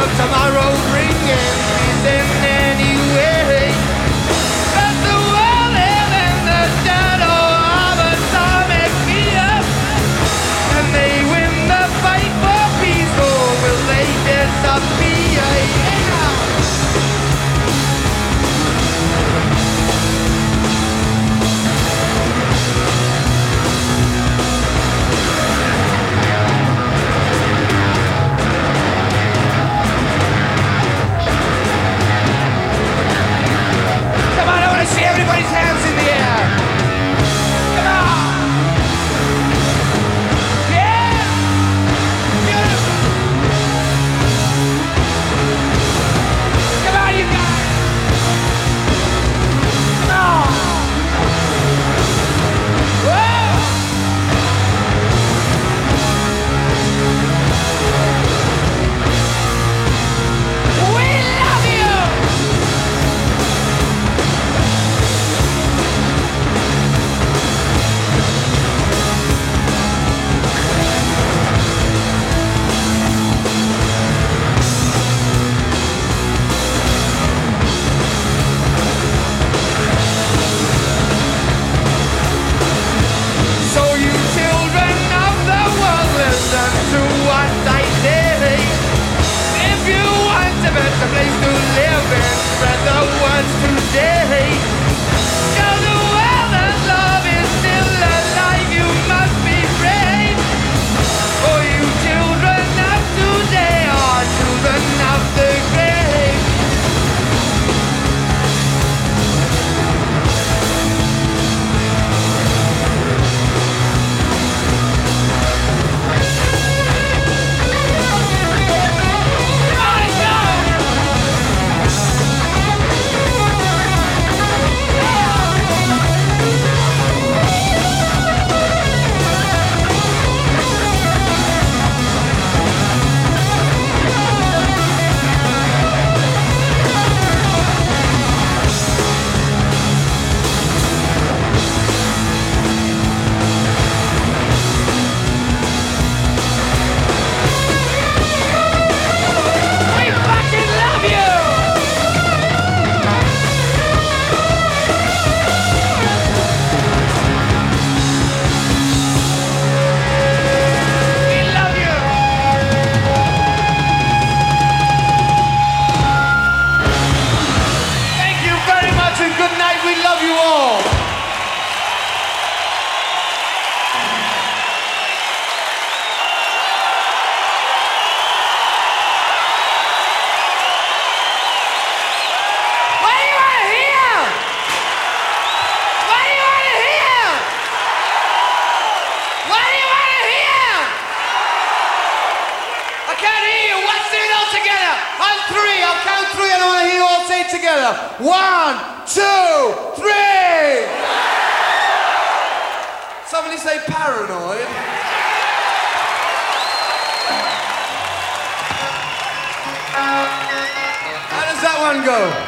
tomorrow's ringing, please in any way. But the world is in the shadow of atomic fear, and they win the fight for peace, or will they disappear? See everybody's hands in the air. Come on. Yeah. Beautiful. Come on, you guys. Come on. Whoa. We love you. A place to live and spread the words today. Show the world that love is still alive. You must be brave. For you children of today are children of the grave. Together. 1, 2, 3. Somebody say paranoid. How does that one go?